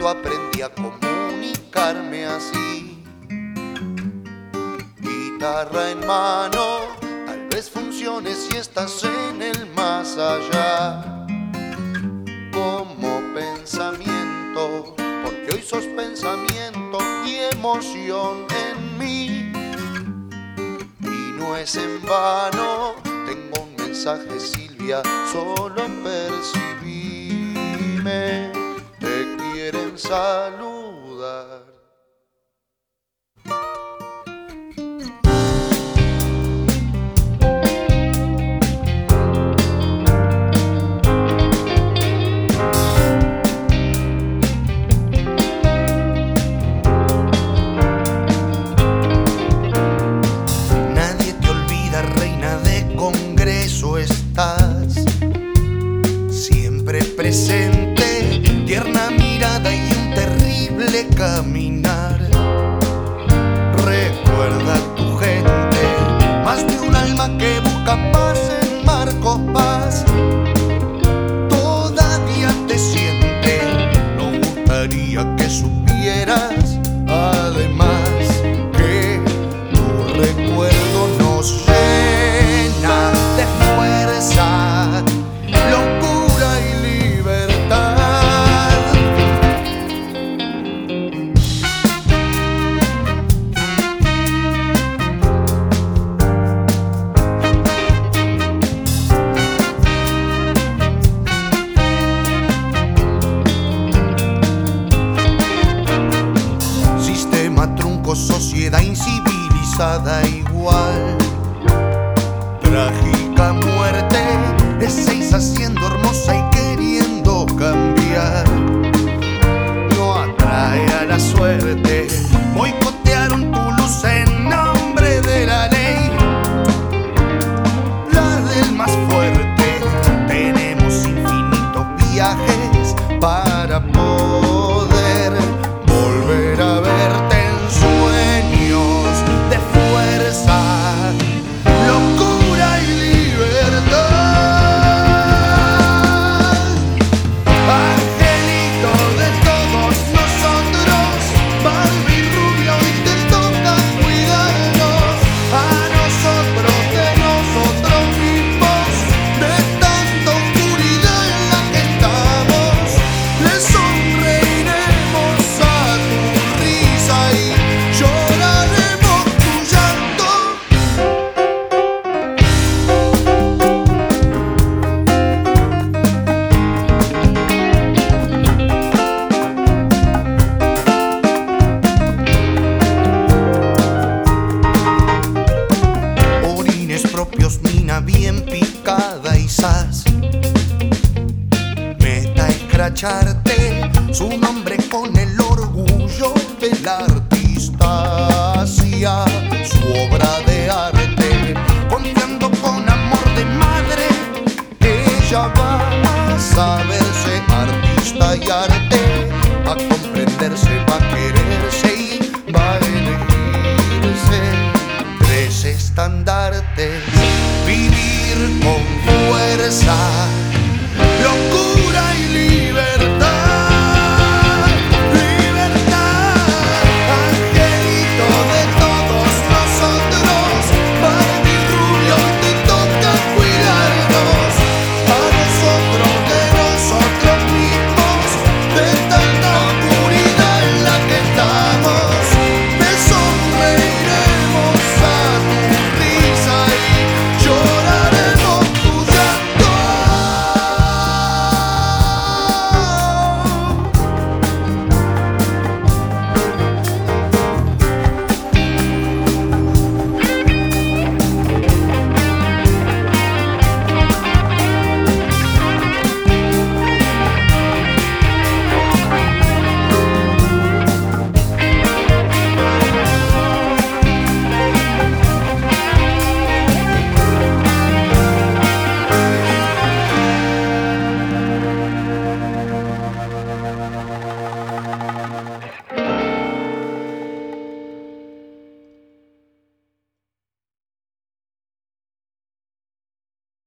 yo aprendí a comunicarme así. Guitarra en mano, tal vez funcione si estás en el más allá. Como pensamiento, porque hoy sos pensamiento y emoción en mí. Y no es en vano, tengo un mensaje, Silvia, solo percibime, te quieren saludar. Estás siempre presente, tierna mirada y un terrible caminar. Recuerda a tu gente, más de un alma que busca paz en Marcos Paz. Todavía te siente, nos gustaría que supieras además que tu recuerdo nos llena de fuerza, locura y libertad. Sistema trunco, sociedad incivilizada igual. Trágica muerte, estáis haciendo hermosa y queriendo cambiar. No atrae a la suerte, boicotearon tu luz en nombre de la ley. La del más fuerte, tenemos infinitos viajes para poder volver a verte en sueños de fuerza, locura y libertad. Angelito de todos nosotros, Barbie rubia, hoy te toca cuidarnos a nosotros de nosotros mismos, de tanta oscuridad en la que estamos. Le sonreiremos a tu risa y lloraremos tu llanto. Orines propios, mina bien picada y sas. Meta escracharte su nombre con el orgullo del artista hacia su obra de arte, confiando con amor de madre. Ella va a saberse artista y arte, va a comprenderse, va a quererse y va a elegirse. Tres estandartes, vivir con fuerza,